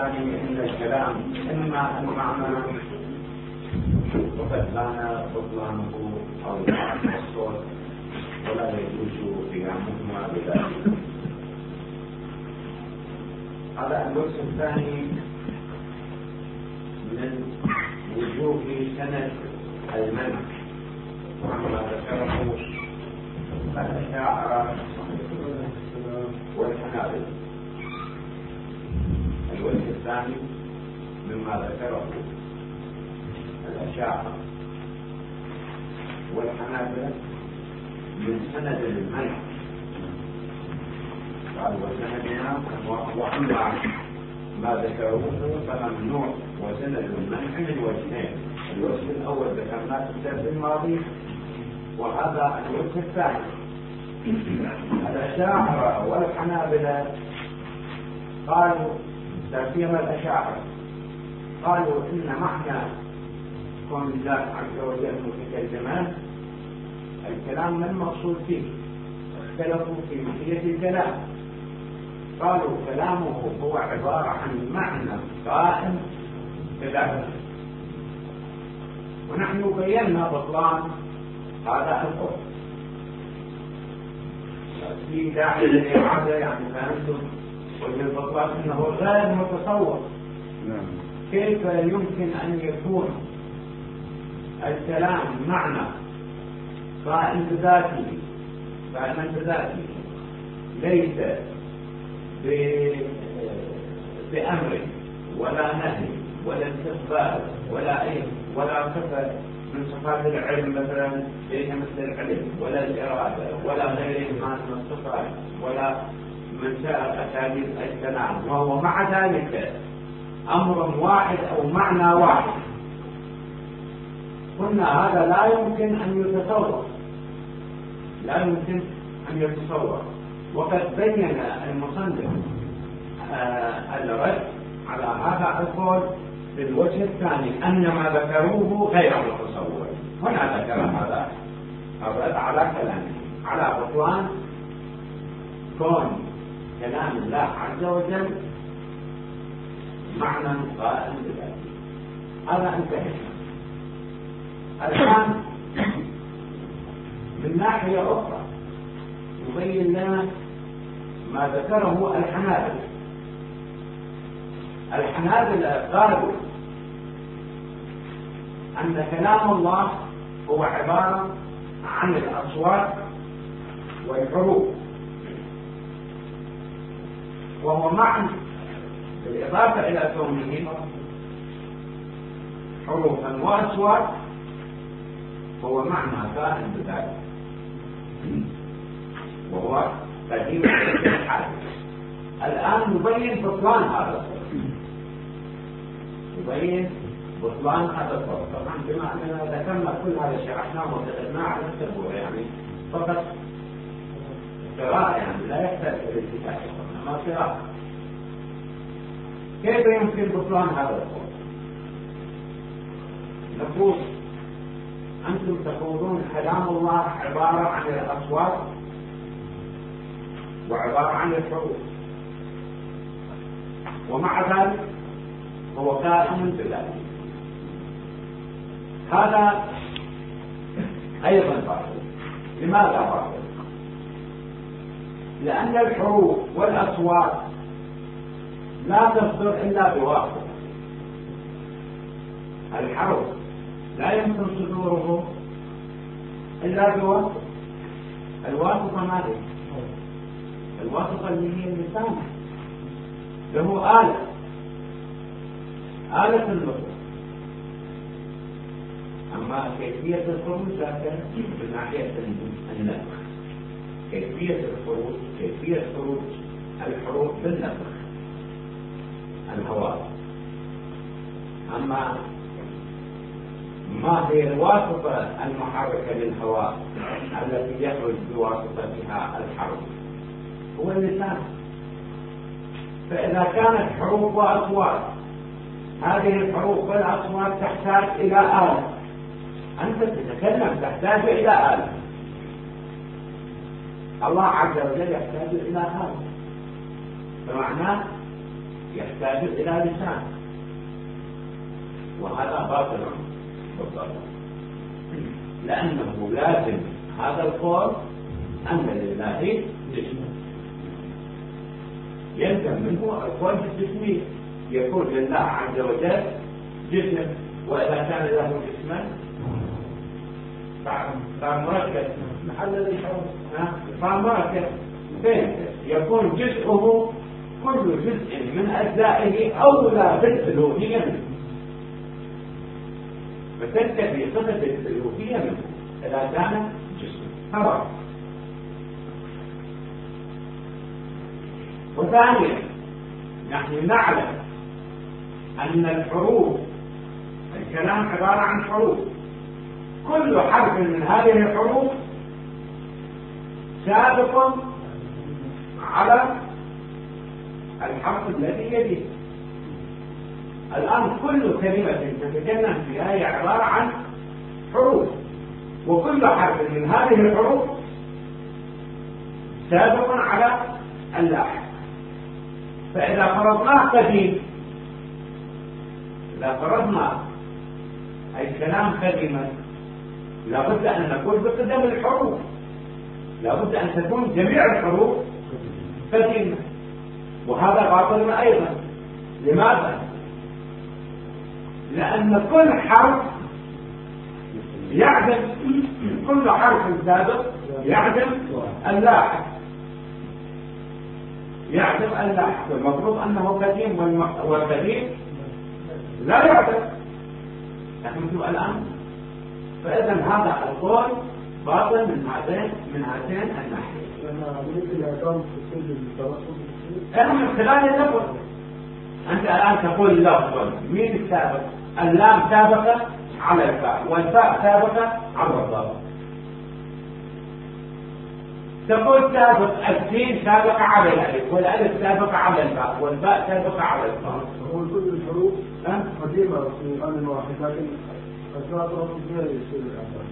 الثاني أن الكلام إما المعنى وبطلان بطلانه أو الصوت ولا يجوز قيامهما بذلك. هذا الوجه الثاني من وجوه سند المنع عما ذكره الأشاعرة والحنابلة. الوجه الثاني مما ذكره الأشاعرة والحنابلة من سند المنع، قال وسندنا وأما ما ذكروه فممنوع وسند المنع من وجهين. الوجه الأول ذكرناه في الدرس الماضي، وهذا الوجه الثاني. الأشاعرة والحنابلة قالوا، لا سيما الأشاعرة، قالوا إن معنى كون الله عز وجل متكلما الكلام ما المقصود فيه، اختلفوا في ماهية الكلام. قالوا كلامه هو عبارة عن معنى قائم بذاته، ونحن بينا بطلان هذا القول. في داعي للإعادة يعني فهمتم وجه البطلان أنه غير متصور. كيف يمكن أن يكون الكلام معنى قائم بذاته ليس بأمر ولا نهي ولا استقبال ولا صفة من صفات العلم مثلا ليس مثل العلم ولا الإرادة ولا غيرهما من الصفات ولا من سائر أساليب الكلام، وهو مع ذلك أمر واحد أو معنى واحد. قلنا هذا لا يمكن أن يتصور، وقد بين المصنف الرد على هذا القول في الوجه الثاني أن ما ذكروه غير متصور. هنا ذكر هذا الرد على كلامه على بطلان كون كلام الله عز وجل معنى قائم بذاته. هذا انتهى. الآن من ناحية أخرى يبين لنا ما ذكره الحنابلة قالوا أن كلام الله هو عبارة عن الأصوات والحروف، وهو معنى بالإضافة إلى كونه حروفا وأصوات هو معنى قائم بذلك، وهو قديم الحادث. الآن نبين بطلان هذا الصوت. طبعا بما أننا ذكرنا كل هذا شرحناه وكتبناه على السبورة يعني فقط قراءة، يعني لا يحتاج إلى الكتاب إنما قراءة. كيف يمكن بطلان هذا الصوت؟ نقول أنتم تقولون كلام الله عبارة عن الأصوات وعبارة عن الحروف، ومع ذلك هو قائم بذلك. هذا أيضا باطل. لماذا باطل؟ لأن الحروف والأصوات لا تصدر إلا بواسطة. الحرف لا يمكن صدوره إلا بواسطة. الواسطة ماذا؟ الواسطة اللي هي اللسان، له آلة النطق. أما كيفية الخروج من ناحية النفخ، كيفية خروج الحروف بالنفخ الهواء. أما ما هي الواسطة المحركة للهواء التي يخرج بواسطتها الحرف؟ هو اللسان. فإذا كانت حروف وأصوات، هذه الحروف والأصوات تحتاج إلى آلة. أنت تتكلم تحتاج إلى آلة. الله عز وجل يحتاج إلى آلة. فمعناه يحتاج إلى لسان، وهذا باطل بالضبط، لأنه لازم هذا القول أن لله جسما، يلزم منه القول بالجسمية، يكون لله عز وجل جسم، وإذا كان له جسما فمركب محل الحروف فمركب يكون جزءه كل جزء من أجزائه أولى بالألوهية منه، فتنتفي صفة الألوهية منه إذا كان جسما. خلاص. وثانيا نحن نعلم أن الحروف، الكلام عبارة عن حروف، كل حرف من هذه الحروف سابق على الحرف الذي يليه. الآن كل كلمة تتكلم فيها هي عبارة عن حروف، وكل حرف من هذه الحروف سابق على اللاحق. فإذا فرضناه قديم، إذا فرضنا الكلام قديما، لابد أن نقول بقدم الحروف، لابد أن تكون جميع الحروف قديمة، وهذا باطل أيضا. لماذا؟ لأن كل حرف يعدم، كل حرف سابق يعدم اللاحق، يعدم اللاحق، والمفروض أنه قديم، والقديم لا يعدم. نحن الآن فإذا هذا القول باطل من هاتين الناحية. أنا من خلال اللفظ، أنت الآن تقول اللفظ مين السابق؟ اللام سابقة على الفاء، والفاء سابقة على الضاد. تقول سابق السين سابقة على الألف، والألف سابقة على الفاء، والفاء سابقة على الضاد. هو كل الحروف قديمة في آن واحد، لكن أسرارهم غير يصير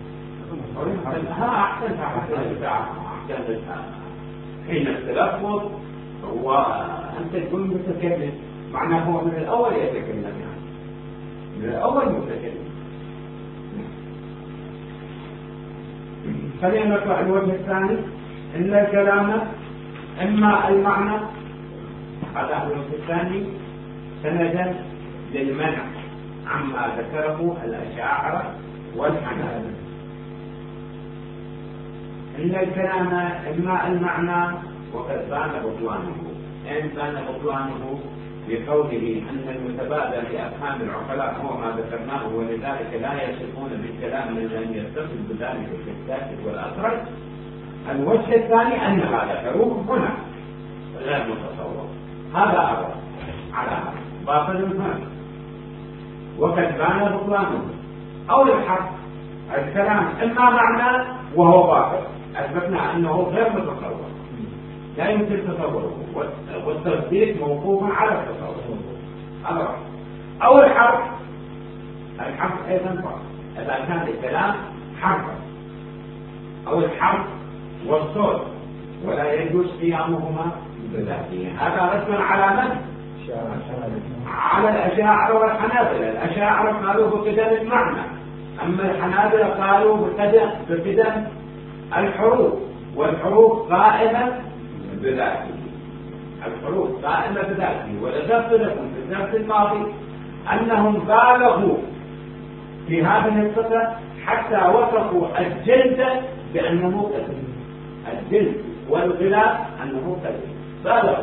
أحسن حين التلفظ وأنت تكون متكلم، معناه هو من الأول يتكلم، يعني من الأول متكلم. خلينا نطلع الوجه الثاني، إن الكلام إما المعنى، هذا الوجه الثاني سندا للمنع عما ذكره الأشاعرة والحنابلة. إن الكلام إما المعنى، وقد بان بطلانه. إن بان بطلانه بقوله أن المتبادل لأفهام العقلاء هو ما ذكرناه، ولذلك لا يصفون بالكلام من لم يتصل بذلك في الساكت والأخرج. الوجه الثاني أن هذا حروف هنا غير متصور، هذا أول على باطل هنا، وقد بان بطلانه. أو الحرف الكلام إما معنى وهو باطل، أثبتنا أنه غير متصور، لا يمكن تصوره، والتصديق موقوف على التصور. أو الحرف أيضا باطل إذا كان الكلام حرفا، أو الحرف والصوت، ولا يجوز قيامهما بذاته. هذا رد على من؟ على الأشاعرة والحنابلة. الأشاعرة قالوا بقدم المعنى، أما الحنابلة قالوا بقدم الحروف، والحروف قائمة بذاته، الحروف قائمة بذاته. وذكرت لكم في الدرس الماضي أنهم بالغوا في هذه الصفة حتى وصفوا الجلد بأنه قديم، الجلد والغلاف أنه قديم، بالغوا.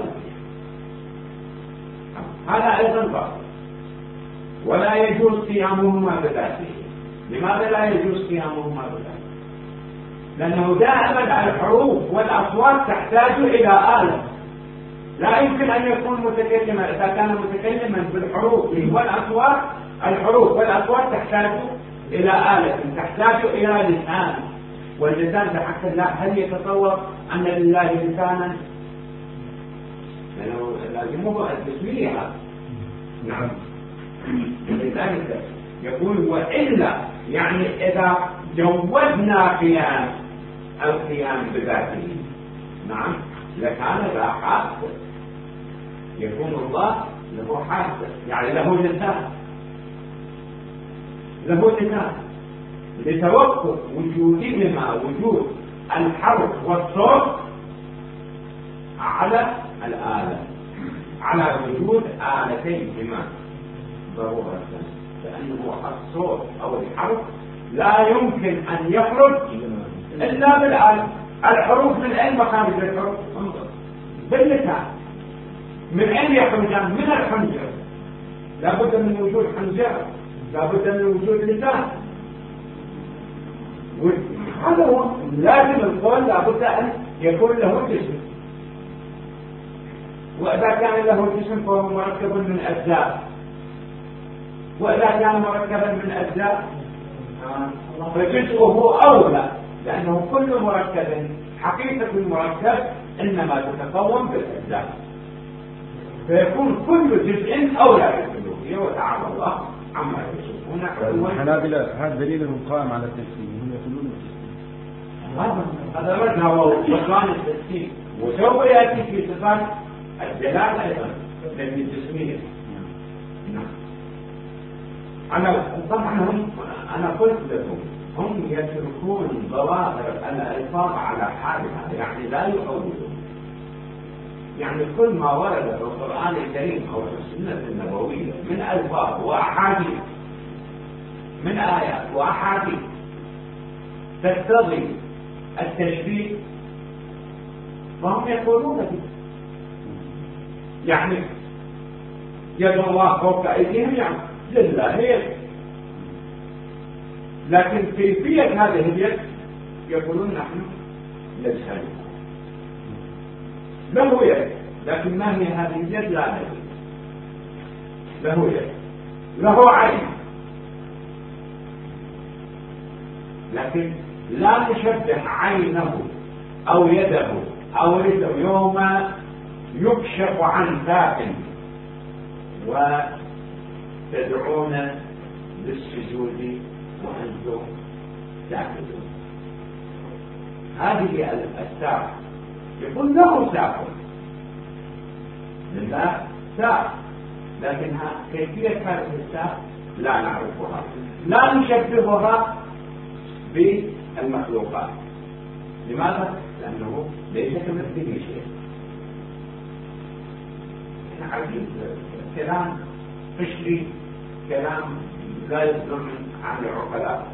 هذا أيضا باطل، ولا يجوز قيامهما بذاته. لماذا لا يجوز قيامهما بذاته؟ لأنه دائما الحروف والأصوات تحتاج إلى آلة، لا يمكن أن يكون متكلما. إذا كان متكلما بالحروف والأصوات، الحروف والأصوات تحتاج إلى آلة، تحتاج إلى لسان، واللسان تحت الله. هل يتصور أن لله لسانا؟ لأنه لازمه التسمية. نعم، لذلك يقول وإلا، يعني إذا جوزنا القيام بذاته، نعم، لكان ذا حق، يكون الله له حاسة، يعني له لسان، له لسان لتوقف وجودهما، وجود الحرف والصوت على الآلة، على وجود آلتيهما ضرورة، لأنه الصوت أو الحرف لا يمكن أن يخرج إلا بالآلة. الحروف من أين مخارج الحروف؟ باللسان. من أين يخرجان؟ من الحنجرة. لا بد من وجود حنجرة، لا بد من وجود لسان. هذا هو لازم القول، لا بد أن يكون له جسم، وإذا كان له جسم فهو مركب من أجزاء، وإذا كان مركبا من أجزاء فجزءه أولى، لأنه كل مركب، حقيقة المركب إنما تتكون بالأجزاء، فيكون كل جزء أولى بالألوهية، وتعالى الله عما يشركون. الحنابلة هذا دليلهم قائم على التجسيم، هم يقولون هذا مذهب بطلان التجسيم، وسوف يأتي في صفات الجلال أيضا التي الجسمية. أنا قلت لكم هم يتركون ظواهر الألفاظ على حالها، يعني لا يؤولون. يعني كل ما ورد في القرآن الكريم أو في السنة النبوية من ألفاظ وأحاديث، من آيات وأحاديث تقتضي التشبيه، فهم يقولون به. يعني يد الله فوق أيديهم، يعني لله يد، لكن كيفية هذه اليد يقولون نحن نجهل. له يد، لكن ما هي هذه اليد؟ لا ندري. له يد، له عين، لكن لا نشبه عينه أو يده أو رجله يوم يكشف عن ذات وتدعون للسجود وأنتم ساكتون. هذه الساعة يقول له ساعة، لله ساعة، لكنها كيفية هذه الساعة لا نعرفها، لا نشبهها بالمخلوقات. لماذا؟ لأنه ليس كمثله شيء. عجيب، كلام قشري، كلام لا يصدر عن العقلاء.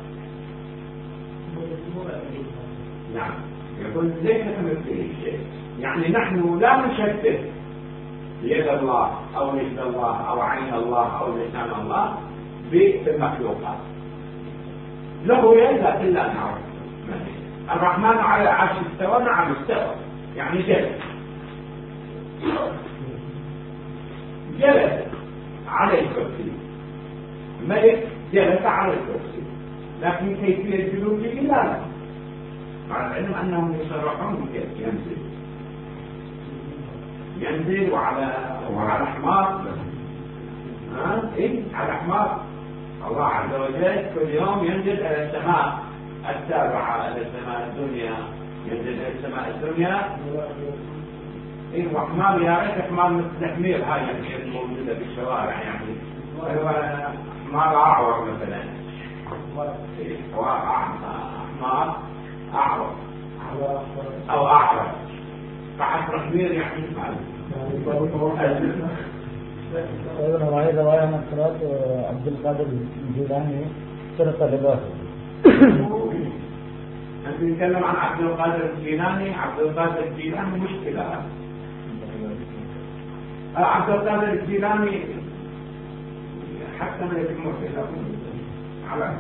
نعم، يقول ليس كمثله شيء، يعني نحن لا نشبه يد الله أو رجل الله أو عين الله أو لسان الله بالمخلوقات. له يد لكن لا نعرف. الرحمن على العرش استوى، نعم استوى، يعني جلس على الكرسي. ملك جلس على الكرسي، لكن كيفية جلوسه لا نعلم، مع العلم أنهم يصرحون كيف ينزل وعلى حمار. إيه؟ على حمار. الله عز وجل كل يوم ينزل إلى السماء السابعة، إلى السماء الدنيا، ينزل إلى السماء الدنيا. إيه وحمار، يا ريت حمار مثل التحمير هاي الموجودة في الشوارع، يعني حمار أعور مثلا، حمار أعور أو أعور، فحسب تحمير يعني أيضا رواية من صلاة عبد القادر الجيلاني سرق لباسه. أنت نتكلم عن عبد القادر الجيلاني. عبد القادر الجيلاني مشكلة. عبد القادر الجيلاني حتى ملك الموت على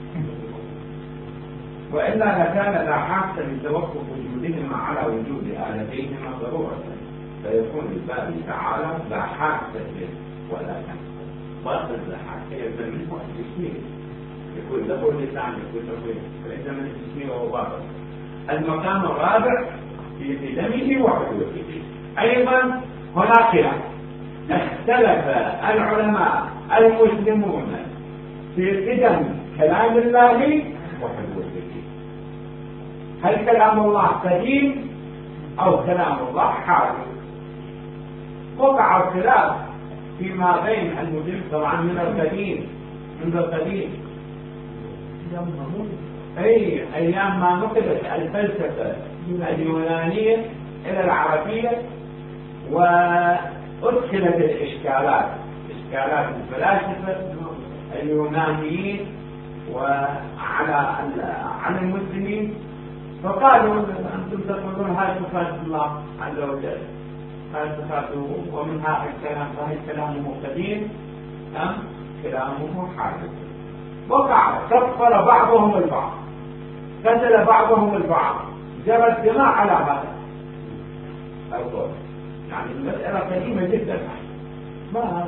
وإلا لكان لا حاسة لتوقف وجودهما على وجود آلتيهما ضرورة، فيكون الباري تعالى لا حاسة به ولا كان باطل لا حاسة يلزم منه التسمية، يكون له لسان، يكون له فإذا من التسمية وهو باطل. المقام الرابع في قدمه وحدوثه. أيضا هناك خلاف، اختلف العلماء المسلمون في قدم كلام الله وحدوثه. هل كلام الله قديم أو كلام الله حادث؟ وقع الخلاف فيما بين المسلمين طبعا من القديم، منذ القديم، أي أيام ما نقلت الفلسفة اليونانية إلى العربية وأدخلت الإشكالات، إشكالات الفلاسفة اليونانيين على المسلمين، فقالوا أنتم تقولون هاي صفات الله عز وجل، هاي صفاته، ومنها الكلام، فهي كلامه قديم أم كلامه حادث. وقع كفر بعضهم البعض، قتل بعضهم البعض، جرى الدماء على هذا القول. يعني المسألة قديمة جدا، ما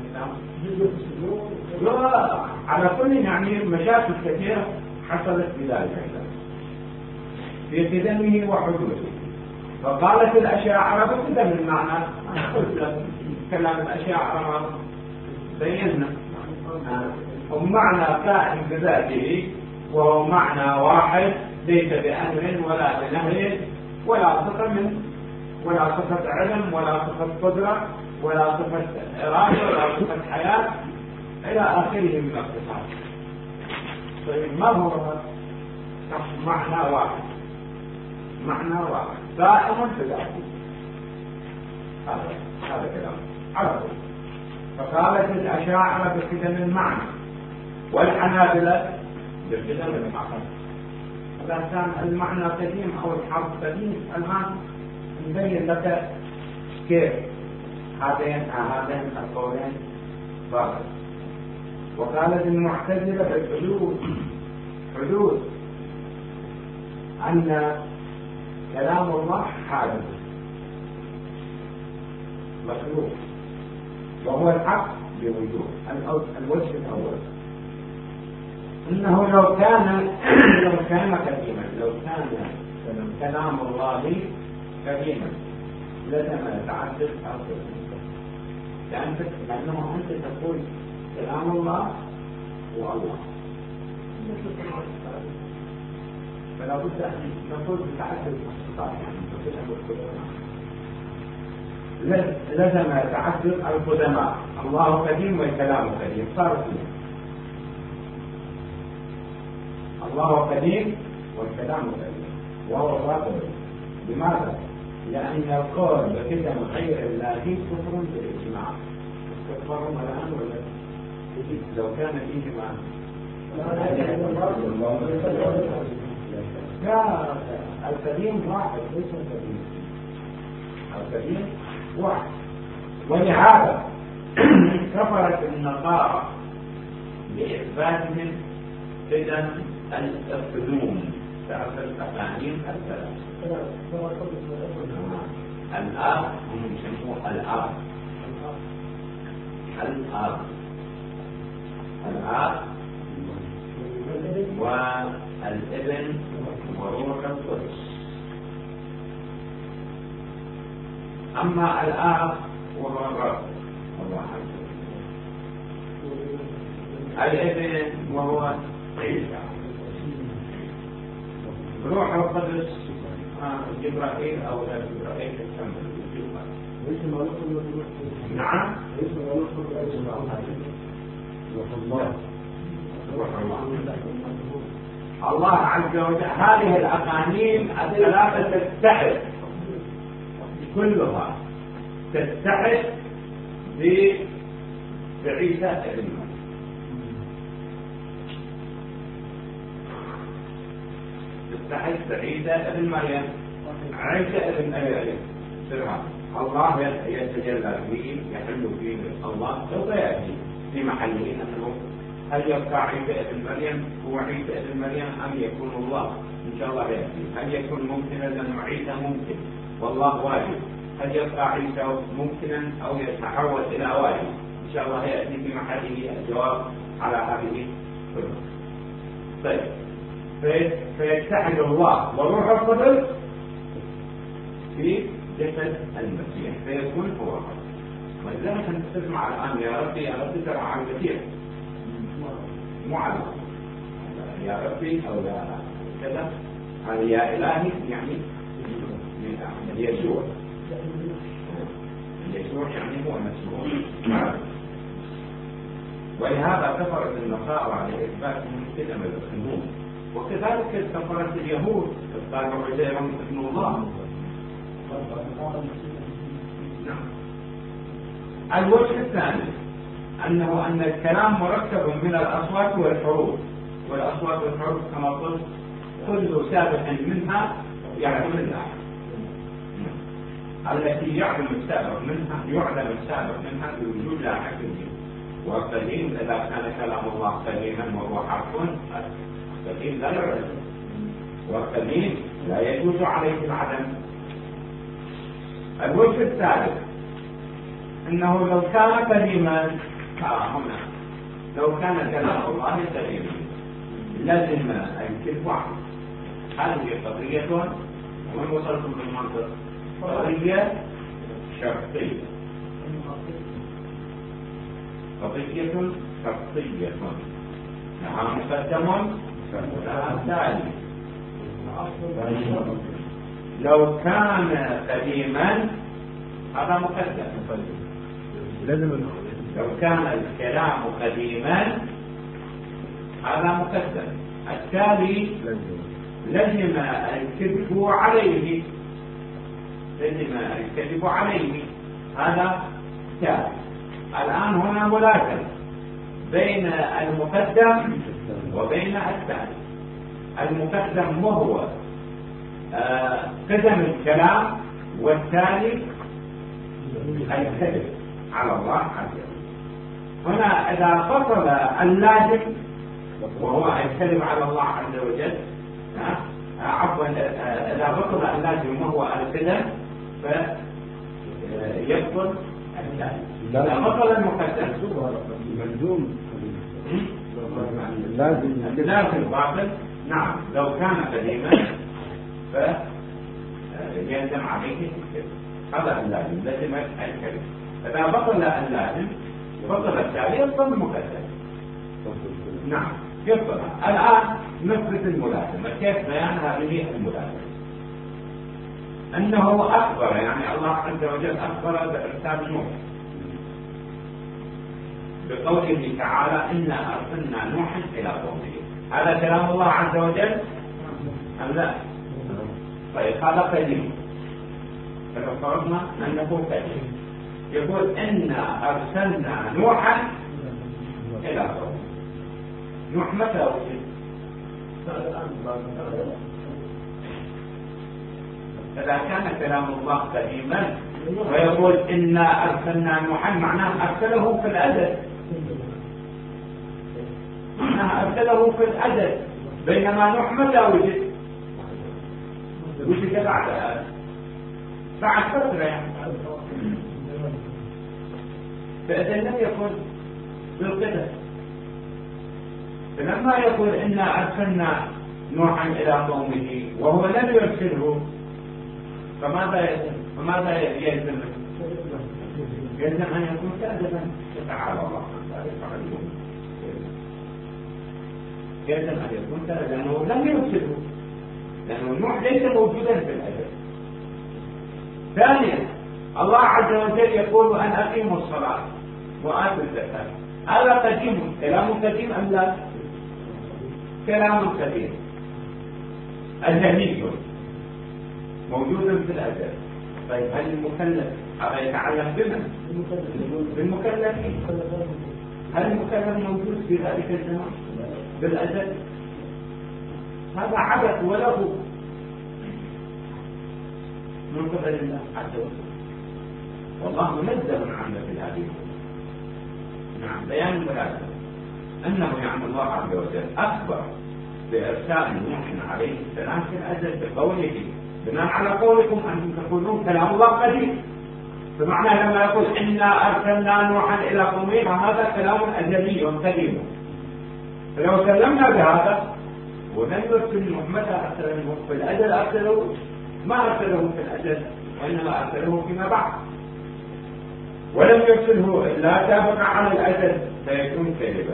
لا على كل يعني مشاكل كثيرة حصلت بذلك في قدمه وحدوثه. فقالت الأشاعرة بقدم المعنى، كلام الأشاعرة بينا ومعنى كائن بذاته، وهو معنى واحد ليس بأمر ولا بنهي ولا صفة منه، ولا صفة علم ولا صفة قدرة ولا صفة إرادة ولا صفة حياة إلى آخره من الصفات. طيب ما هو معنى واحد؟ معنى واحد دائما بذاته، هذا كلام عربي. فقالت الأشاعرة بقدم المعنى، والحنابلة بقدم الحقل. إذا كان المعنى قديم أو الحرف قديم، الآن نبين لك كيف هذين القولين باطل. وقالت المعتزلة بالحدود أن كلام الله حادث مخلوق، وهو الحق بوجود. الوجه الأول إنه لو كان قديما، لو كان كلام الله قديما لازم يتعدد أصل، لأنه أنت تقول كلام الله والله، فلا بد أن نقول بتعدد الصفات، لازم يتعدد القدماء، الله قديم والكلام قديم، صار اثنين، الله قديم والكلام قديم وهو باطل. لماذا؟ لأن القول بقدم غير الله كفر بالإجماع. كفرهم الآن ولا لو كان فيه ما لا، القديم واحد ليس القديم، القديم واحد. ولهذا كفرت النصارى بإثباتهم قدم القدوم، تعرف الأقانيم الثلاث، الآب هم يسموه الآب، الآب والابن وروح القدس. أما الآب وهو الرب الله عز وجل، الابن وهو عيسى، روح القدس جبرائيل أو لا جبرائيل السماء. نعم الله عز وجل. هذه الأقانيم الثلاثة تتحد، كلها تتحد بعيسى ابن مريم. تتحد بعيسى ابن مريم، عيسى ابن مريم الله يتجلى فيه، يحل فيه الله، سوف يأتي في محله. أنه هل يبقى عيسى ابن مريم هو عيسى ابن مريم أم يكون الله؟ إن شاء الله يأتي. هل يكون ممكنا؟ لأن عيسى ممكن والله واجب. هل يبقى عيسى ممكنا أو يتحول إلى واجب؟ إن شاء الله يأتي في محله الجواب على هذه كلها. طيب، فيتحد الله وروح القدس في جسد المسيح فيكون هو الرب. ولذلك نستمع الآن يا ربي يا ربي ترى عن كثير معلم، يا ربي أو يا كذا، يا إلهي يعني من يسوع. يسوع يعني هو مسموع. ولهذا كفر النصارى على إثبات كلمة الخنوم، وكذلك كفرت اليهود قالوا عزير ابن الله. الوجه الثاني أن الكلام مركب من الأصوات والحروف، والأصوات والحروف كما قلت كل سابق منها يعلم الله، التي يعلم السابق منها بوجود لا حكم. والقديم إذا كان كلام الله قديما وهو حرف القديم لا يعلم، والقديم لا يجوز عليه العدم. الوجه الثالث أنه لو كان قديما هنا لو كان كلام الله قديما لازم الكذب واحد. هذه قضية ومن وصلتم بالمنطق قضية شرطية، قضية شرطية لها مقدم ولها تالي. لو كان قديما هذا مقدم، لو كان الكلام قديما هذا مقدم، التالي لزم الكذب عليه، هذا تالي. الآن هنا ملازمة بين المقدم وبين التالي. المقدم وهو قدم الكلام، والتالي الكذب على الله عز وجل. هنا إذا فصل اللازم وهو الكذب على الله عز وجل، عفوا إذا فصل اللازم وهو القدم فيبطل التالي. إذا فصل المقدم ملزوم لازم باطل. نعم لو كان قديما فيلزم عليه الكذب، هذا اللازم لازم الكذب. إذا بطل اللازم بطل التالي يبطل المقدم. نعم يبطل. الآن نثبت الملازمة. كيف بيان هذه الملازمة؟ أنه أخبر، يعني الله عز وجل أخبر بإرسال نوح بقوله تعالى إنا أرسلنا نوحا إلى قومه. هذا كلام الله عز وجل أم لا؟ طيب هذا قديم، فلو أنه قديم يقول إنا أرسلنا نوحا إلى قومه. نوح متى وجد؟ إذا كان كلام الله قديما ويقول إنا أرسلنا نوحا معناه أرسله في الأزل، بينما نوح متى وجد؟ وجد بعد فترة يعني. فإذا لم يكن بالقدر. فلما يقول إنا أرسلنا نوحا إلى قومه وهو لم يرسله فماذا يلزم؟ يلزم أن يكون كاذبا تعالى الله عن ذلك. يلزم أن يكون كاذبا لأنه لم يرسله، لأنه نوح ليس موجودا في الأزل. ثانيا الله عز وجل يقول أن أقيموا الصلاة وآتوا الزكاة. هذا قديم، كلام قديم أم لا؟ كلام قديم أزلي موجود في الأزل. طيب هل المكلف هذا يتعلق بمن؟ بالمكلفين. هل المكلف موجود في ذلك الزمان بالأزل؟ هذا عبث وله من قبل الله عز وجل، والله منزه عن مثل هذه. نعم بيان الملازمة أنه يعني الله عز وجل أخبر بإرسال نوح عليه السلام في الأزل بقوله بناء على قولكم أنتم تقولون كلام الله قديم، فمعنى لما يقول إنا أرسلنا نوحا إلى قومه فهذا كلام أزلي قديم. فلو سلمنا بهذا ولم يرسل نوح متى أرسله في الأزل؟ أرسله ما أرسله في الأزل وإنما أرسله فيما بعد، ولم يرسله إلا سابق على الأزل فيكون كذبا،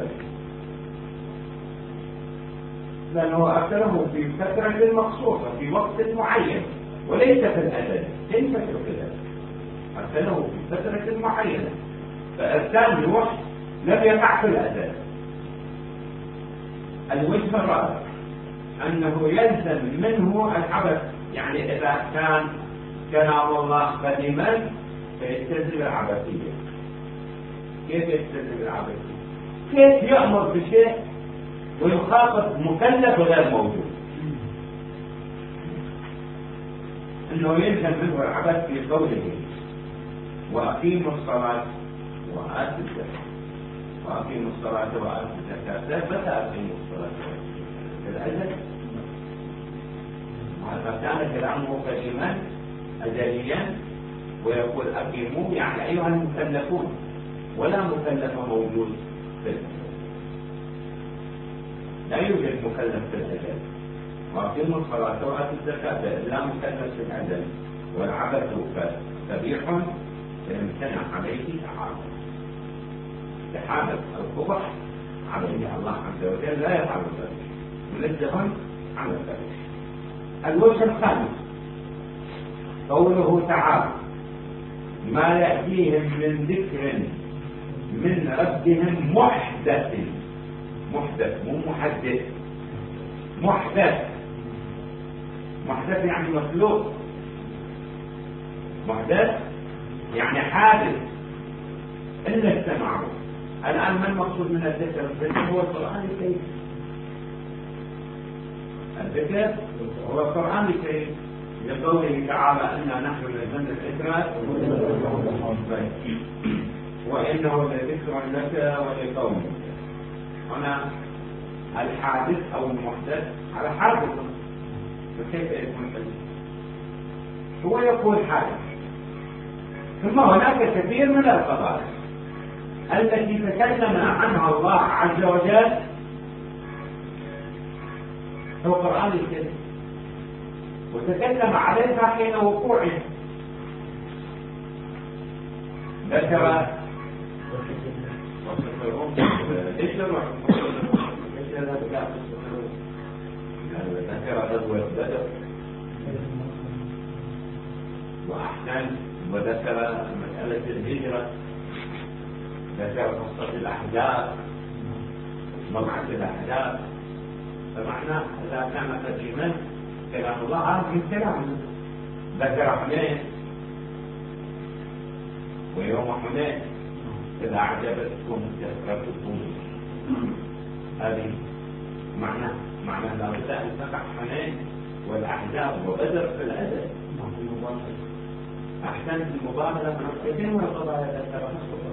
لأنه أرسله في فترة مخصوصة في وقت معين وليس في الأزل. كيف تقول؟ أرسله في فترة معينة، فإرسال نوح لم يقع في الأزل. الوجه الرابع أنه يلزم منه العبث، يعني إذا كان كلام الله قديما فيستلزم العبثية. كيف يستلزم العبثية؟ كيف يأمر بشيء ويخاطب مكلف غير موجود؟ انه يلزم منه العبث في قوله واقيموا الصلاه واتوا الزكاه. واقيموا الصلاه واتوا الزكاه، متى اقيموا الصلاه في الازل؟ وهذا كان كلامه قديما ازليا، ويقول اقيموا يعني ايها المكلفون، ولا مكلف موجود في الازل، لا يوجد مكلف في الازل. واقيموا الصلاه واتوا الزكاه لا مكلف في الازل، والعبث قبيح فيمتنع عليه تعالى. استحاله القبح عليه الله عز وجل لا يفعل ذلك، منزه عن ذلك. الوجه الخامس قوله تعالى ما يأتيهم من ذكر من ربهم محدث. محدث مو محدث، محدث. محدث يعني مخلوق، محدث يعني حادث إلا استمعوا. الآن ما المقصود من الذكر؟ الذكر هو القرآن الكريم. الذكر هو القرآن الكريم، لقوله تعالى إنا نحن نزلنا الذكر وإنه لذكر لك ولقومك. هنا الحادث أو المحدث على حادث، فكيف يكون حدث؟ هو يقول حادث. ثم هناك كثير من القضايا التي تكلم عنها الله عز وجل في القرآن الكريم، وتكلم عليها حين وقوعها. ذكر ذكر غزوة بدر وأحسن، وذكر مسألة الهجرة، ذكر قصة الأحزاب، مبعث الأحزاب. فمعنى إذا كان قديما كلام الله هذا من كلامه. ذكر حنين ويوم حنين إذا أعجبتكم كثرتكم. هذه معنى لا بد أن تقع حنين والأحزاب وبدر في الأزل. أحسن المبالغة كثير من القضايا ذكرها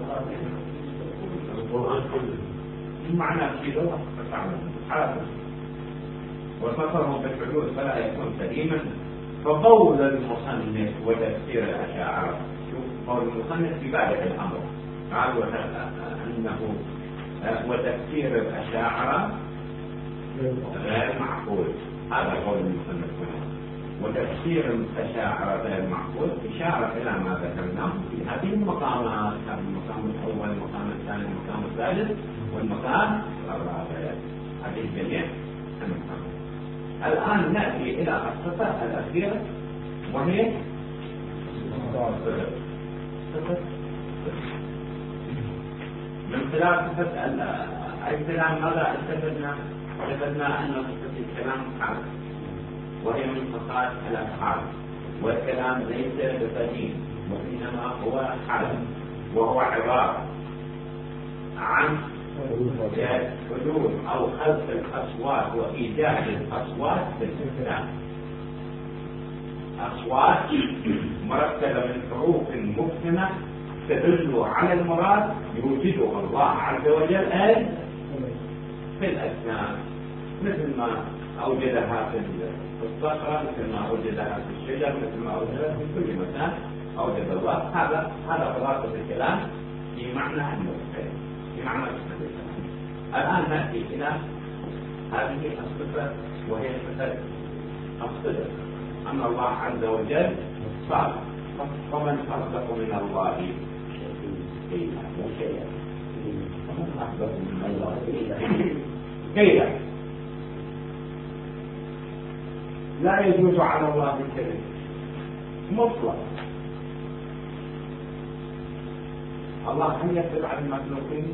القرآن كله. معنى في لغة حادث وصفه بالحدود فلا يكون سليما. فقول المصنف وتفسير الأشاعرة، شوف قول المصنف في بالغ الأمر، قال أنه وتفسير الأشاعرة غير معقول. هذا قول المصنف هنا، وتفسير الأشاعرة غير معقول، إشارة إلى ما ذكرناه في هذه المقامات، هذا المقام الأول، المقام الثاني، المقام الثالث، والمقام الرابع. هذه جميع المقامات. الآن نأتي إلى الصفة الأخيرة وهي من خلال صفة الكلام. ماذا استفدنا؟ استفدنا أن صفة الكلام حال، وهي من صفات الأفعال، والكلام ليس بقديم وإنما هو حال، وهو عبارة عن حلول أو خلق الأصوات وإيجاد الأصوات في الكلام. أصوات مركبة من حروف مفهمة تدل على المراد يوجدها الله عز وجل في الأسماء، مثل ما أوجدها في الصخرة، مثل ما أوجدها في الشجر، مثل ما أوجدها في كل مكان أوجد الله. هذا خلاصة الكلام في معنى المفهوم، في معنى الكلام. الآن نأتي إلى هذه الصفة وهي صفة الصدق، أن الله عز وجل صادق. فمن أصدق من الله قيلا؟ فمن أصدق من الله قيلا؟ لا يجوز على الله الكذب مطلق، الله هل يكذب على المخلوقين؟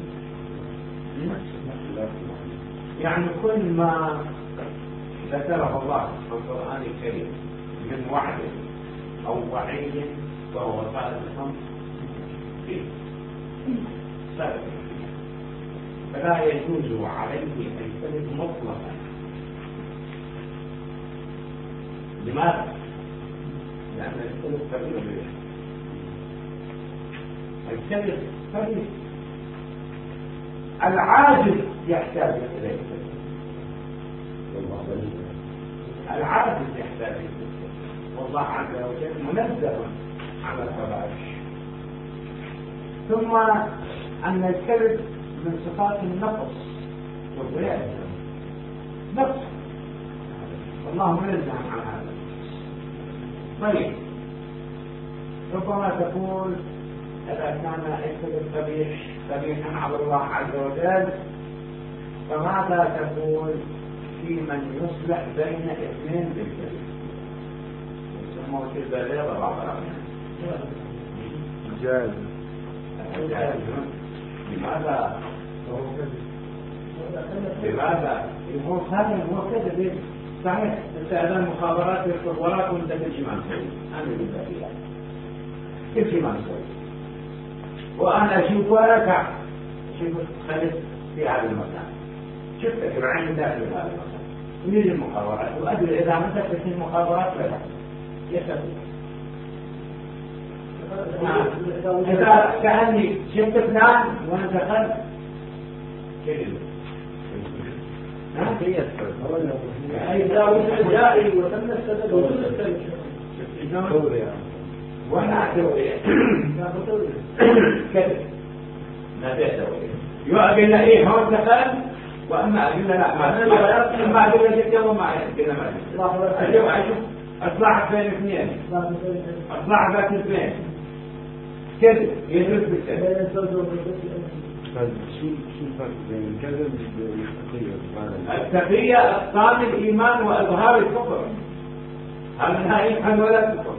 يعني كل ما ذكره الله في القرآن الكريم من وعد أو وعيد فهو صادق فيه صادق. فلا يجوز عليه أن يكذب مطلقا. لماذا؟ لأن الكذب كبير. الكذب كبير. العاجز يحتاج إليه. العاجز يحتاج إليه. والله عز وجل منزه عن الفواحش. ثم أن الكذب من صفات النقص والزيادة. نقص. والله منزه عن هذا. طيب ربما تقول إذا كان الكذب قبيحا على الله عز وجل فماذا تقول في من يصلح بين اثنين بالكذب؟ يسموه كذبة رياضة بعض الأحيان. جائز. لماذا؟ لماذا؟ هو كذب صحيح. استعلام مخابرات الخبراء وانت كل ما نسوي. أنا بالله فيها كل ما نسوي. وأنا أشوف ورقع أشوف خلف في هذا المكان. شفتك بعين داخل هذا المكان. من المخابرات وأدري إذا مسكت المخابرات ولا يسوي. إذا كأني شفت فلان وأنا دخلت كذب. إذا وجد داعي وتم السبب وتم السبب. وأنا أسوي كذب. ما تسوي. يقول له إيه هون دخل وأما أقول له لا ما أقول له جد وما أقول له ما أشوف أطلع بين اثنين أطلع بين اثنين كذب يدرس بالكذب. شو الفرق بين الكذب والتقية؟ التقية إبطال الإيمان وإظهار الكفر. هل منها يفهم ولا كفر؟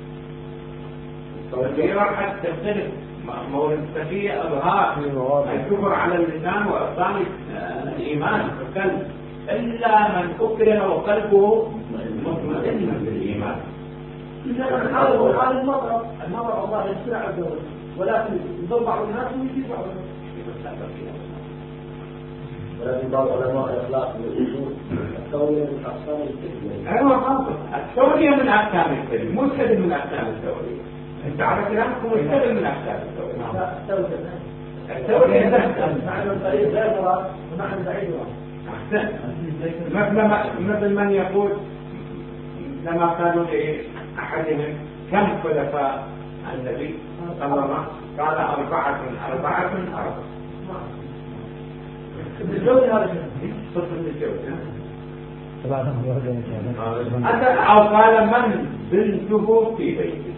التقية راح تختلف. مورد التقية إظهار الكفر على اللسان وإبطال الإيمان في القلب إلا من أكره وقلبه مطمئن بالإيمان. حال المطر الله يسرع عز وجل ولكن يضل بعض الناس ويجيب بعض الناس. ولكن بعض العلماء الإخلاق من الأصول التورية من أقسام الكذب. أيوة خاصة التورية من أقسام الكذب مو الكذب من أقسام التورية. أنت على كلامكم الكذب من أقسام التورية. التورية معنى الطريق غير مراد ومعنى بعيد أحسن. مثل من يقول لما قالوا لأحدهم كم خلفاء النبي صلى الله عليه وسلم قال أربعة. بالزوج هذا صدق الزوج. طبعا أو قال من بنته في بيته.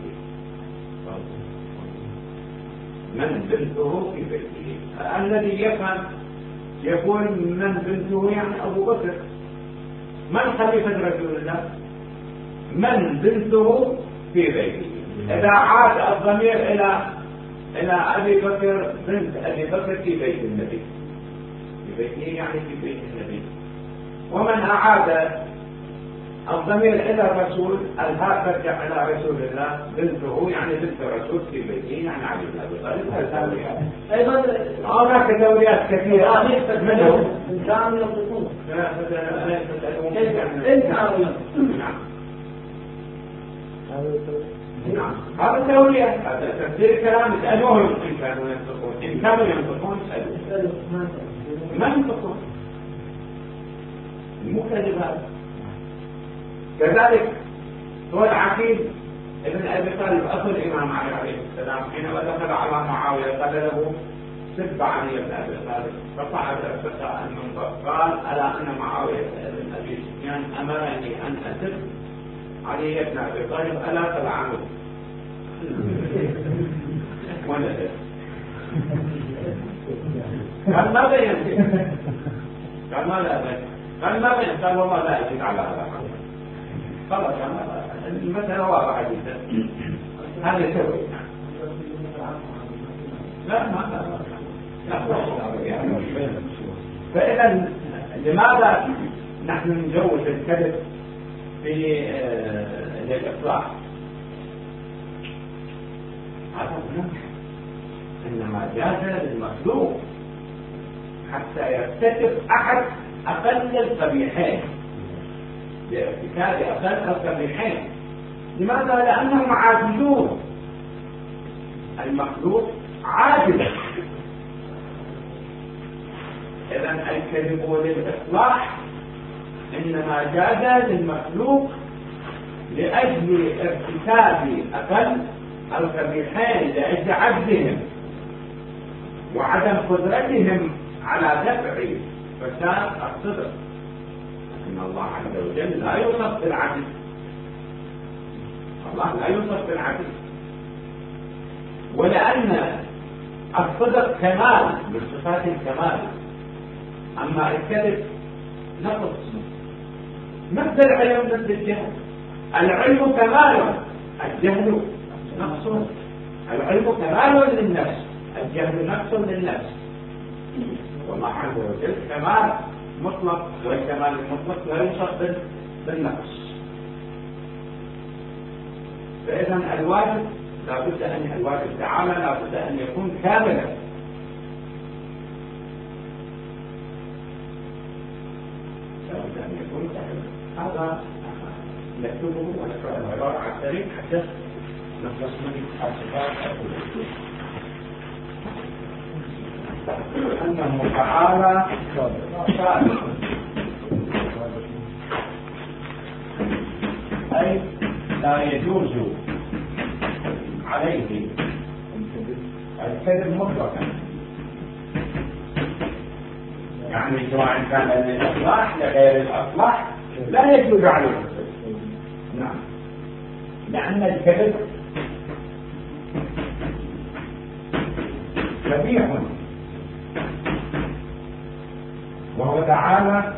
من بنته في بيته. الذي يفهم يقول من بنته يعني أبو بكر. من خليفة رسول الله؟ من بنته في بيته. إذا عاد الضمير إلى أبي بكر بنت أبي بكر في بيت النبي. في بيته يعني في بيت النبي. ومن أعاد الضمير إلى الرسول الهاء ترجع إلى رسول الله بنته يعني بنت الرسول في بيته يعني علي بن أبي طالب. أيضا هناك دوريات كثيرة منهم إن كانوا ينطقون نعم هذا دورية. هذا تفسير كلام اسألوهم إن كانوا ينطقون. إن كانوا ينطقون اسألوهم ما ينطقون. مو كذب هذا. كذلك هو العقيل ابن أبي طالب أخو الإمام علي عليه السلام حينما دخل على معاوية قال له سب علي بن أبي طالب فصعد ارتفع المنبر قال ألا أن معاوية بن أبي سفيان أمرني أن أسب علي بن أبي طالب ألا تلعنه. ونزل قال ماذا ينزل؟ قال ماذا ينزل؟ قال ما بين قال والله لا أجد على هذا خلاص المسألة واضحة جدا. هذا يسوي لا فإذا لماذا نحن نجوز الكذب في الإصلاح؟ هذا إنما جاز للمخلوق حتى يرتكب أحد أقل القبيحين، لارتكاب أقل القبيحين. لماذا؟ لأنهم عاجزون. المخلوق عاجز. إذن الكذب للإصلاح إنما جاز للمخلوق لأجل ارتكاب أقل القبيحين، لأجل عجزهم وعدم قدرتهم على دفع فساد الصدق. إن الله عز وجل لا يوصف بالعجز. الله لا يوصف بالعجز، ولأن الصدق كمال من صفات الكمال، أما الكذب نقص. مثل العلم مثل الجهل. العلم كمال، الجهل نقص. العلم كمال للنفس، الجهل نقص للنفس. والله عز وجل كمال مطلق، والكمال المطلق لا يوصف بالنقص. فإذا الواجب لابد أن الواجب تعالى لابد أن يكون كاملا. لابد أن يكون كاملا. هذا نكتبه ونقرأ العبارة على السريع حتى نخلص من الصفات. أنه تعالى صادق، أي لا يجوز عليه الكذب مطلقا، يعني سواء كان للإصلاح لغير الإصلاح لا يجوز عليه الكذب. نعم، لأن الكذب قبيح، وهو تعالى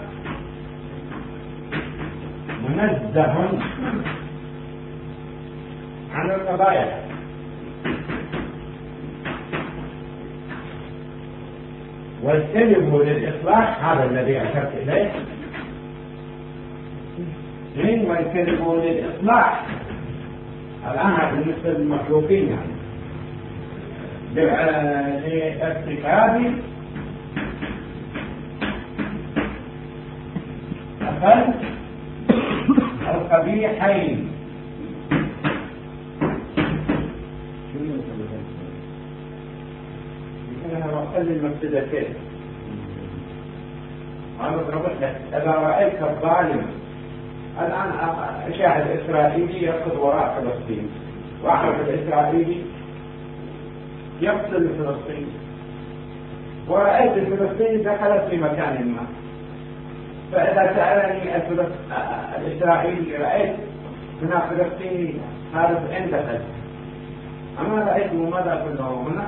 منزه عن القضايا. والكذب للإصلاح هذا الذي أشرت إليه، والكذب للإصلاح الآن بالنسبة للمخلوقين يعني لارتكاب أقل القبيحين. أنا أقل المفسدتين. أنا أضرب لك إذا رأيت الظالم الآن شاهد إسرائيلي يركض وراء فلسطين، واحد الإسرائيلي يقتل فلسطين، ورأيت الفلسطيني دخلت في مكان ما، فإذا سألني الإسرائيلي رأيت هنا فلسطيني هذا أين دخل؟ أما رأيته ماذا أقول له هنا؟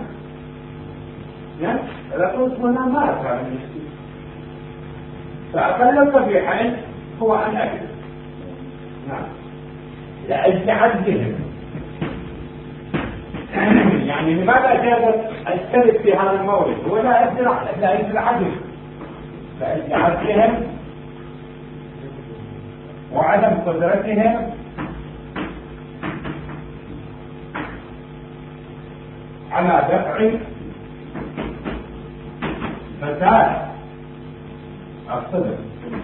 إذا قلت هنا ما أفعل المسكين. فأقل القبيحين هو أن أكذب. نعم، لأجل عجزهم. يعني لماذا جاز الكذب في هذا المورد؟ هو لأجل عجز، لأجل عجزهم وعدم قدرتهم على دفع فساد الصدق.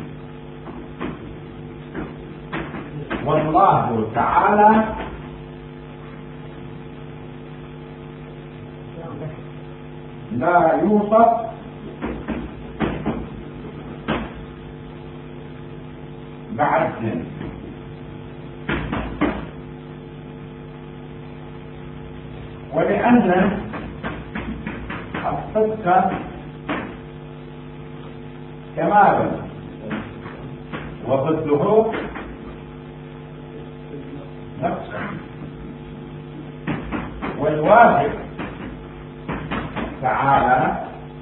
والله تعالى لا يوصف بعجز، ولأن الصدق كمال وضده نقص. والواجب تعالى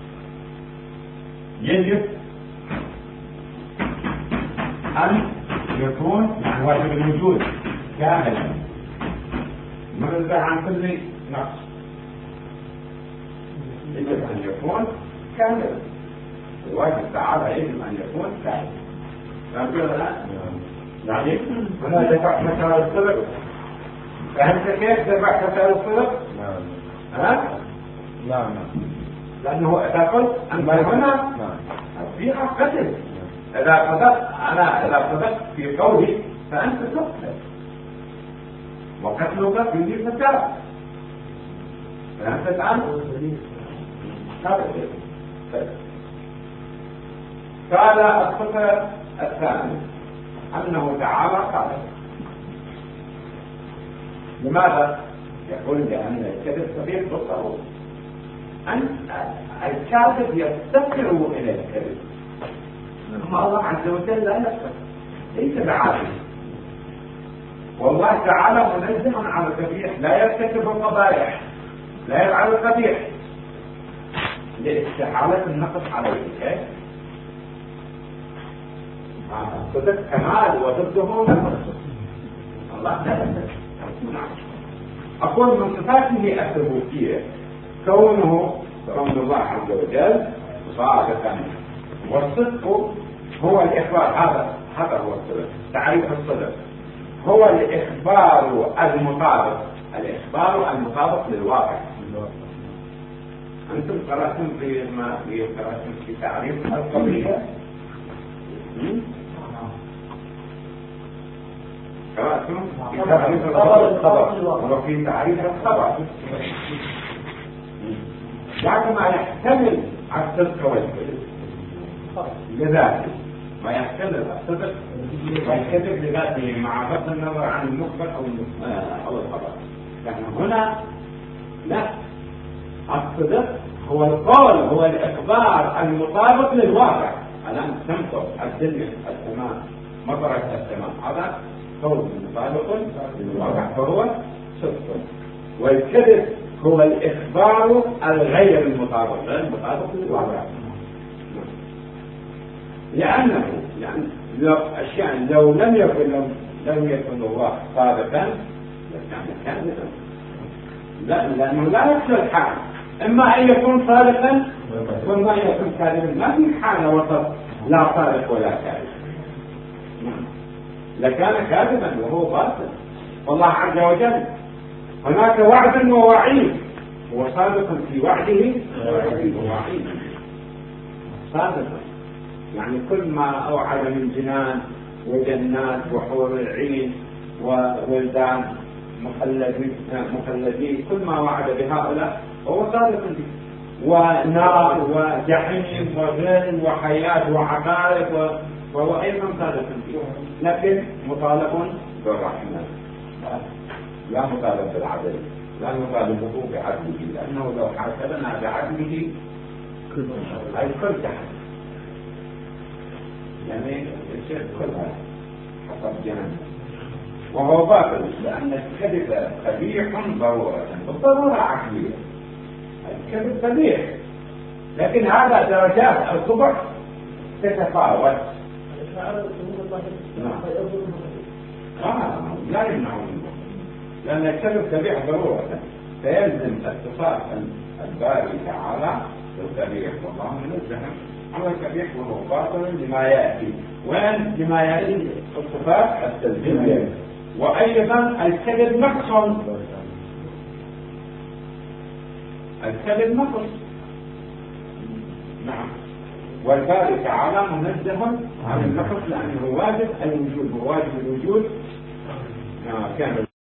يجب أن يكون يعني واجب الوجود كاملا منزه عن كل نقص. يجب أن يكون كاملا. الواجب تعالى يجب أن يكون كاملا. فهمت ولا لا؟ يعني هنا دفع مسار الصدق. فهمت كيف دفع مسار الصدق؟ ها؟ نعم. لأنه إذا قلت أنت هنا فيها قتل. إذا صدقت في قولي فأنت تقتل، وقتلك فيه فساد. فهمت الآن؟ قال الصفة الثانية أنه تعالى قال. لماذا؟ يقول لأن الكذب صغير بالضرورة. أن الكاذب يفتقر إلى الكذب، أما الله عز وجل لا يفتقر، ليس بعاجز. والله تعالى منزه عن القبيح، لا يرتكب القبائح، لا يفعل القبيح لاستحالة النقص عليه. كيف؟ صدق كمال وضده نقص. الله لا يفتقر. أقول من صفاته الثبوتية كونه الله عز وجل صادقا، والصدق هو الإخبار. هذا هو الصدق. تعريف الصدق هو الإخبار المطابق، الإخبار المطابق للواقع. أنتم قرأتم في تعريف القضية؟ قرأتم في تعريف الخبر وفي تعريف الخبر. بعد ما يحتمل الصدق والكذب لذاته، ما يحتمل الصدق والكذب لذاته مع بغض النظر عن المخبر أو الخبر. لأن هنا لا، الصدق هو القول، هو الإخبار المطابق للواقع. الآن تمطر الدنيا السماء، مطرت السماء، هذا قول مطابق للواقع فهو صدق. والكذب هو الإخبار الغير المطابق، غير المطابق للواقع. لأنه لو لم يكن الله صادقا لكان كاذبا. لأنه لا يخشى الحال، إما أن يكون صادقا وإما أن يكون كاذبا. ما في حال وسط لا صادق ولا كاذب. لكان كاذبا وهو باطل. والله عز وجل هناك وعد ووعيد، هو صادق في وعده ووعيده. صادق يعني كل ما أوعد من جنان وجنات وحور العين وولدان مخلدين، كل ما وعد بهؤلاء هو صادق به. ونار وجحيم وغل وحياة وعقارب وهو أيضا صادق به. لكن مطالب بالرحمة، لا مطالب بالعدل، لا نطالبه بعدله، لأنه لو حاسبنا بعدله الكل تحت، يعني الشيء كلها حسب جنان، وهو باطل. لأن الكذب قبيح ضرورة، بالضرورة عقلية. الكذب قبيح، لكن هذا درجات القبح تتفاوت. لا يمنعون، لأن الكذب قبيح ضرورة، فيلزم اتصاف الباري تعالى بالقبيح، والله منزه عن القبيح وهو باطل لما يأتي. وين لما يأتي؟ الصفات السلبية. وأيضا الكذب نقص، الكذب نقص. نعم. والباري تعالى منزه عن النقص، لأنه واجب الوجود، وواجب الوجود كان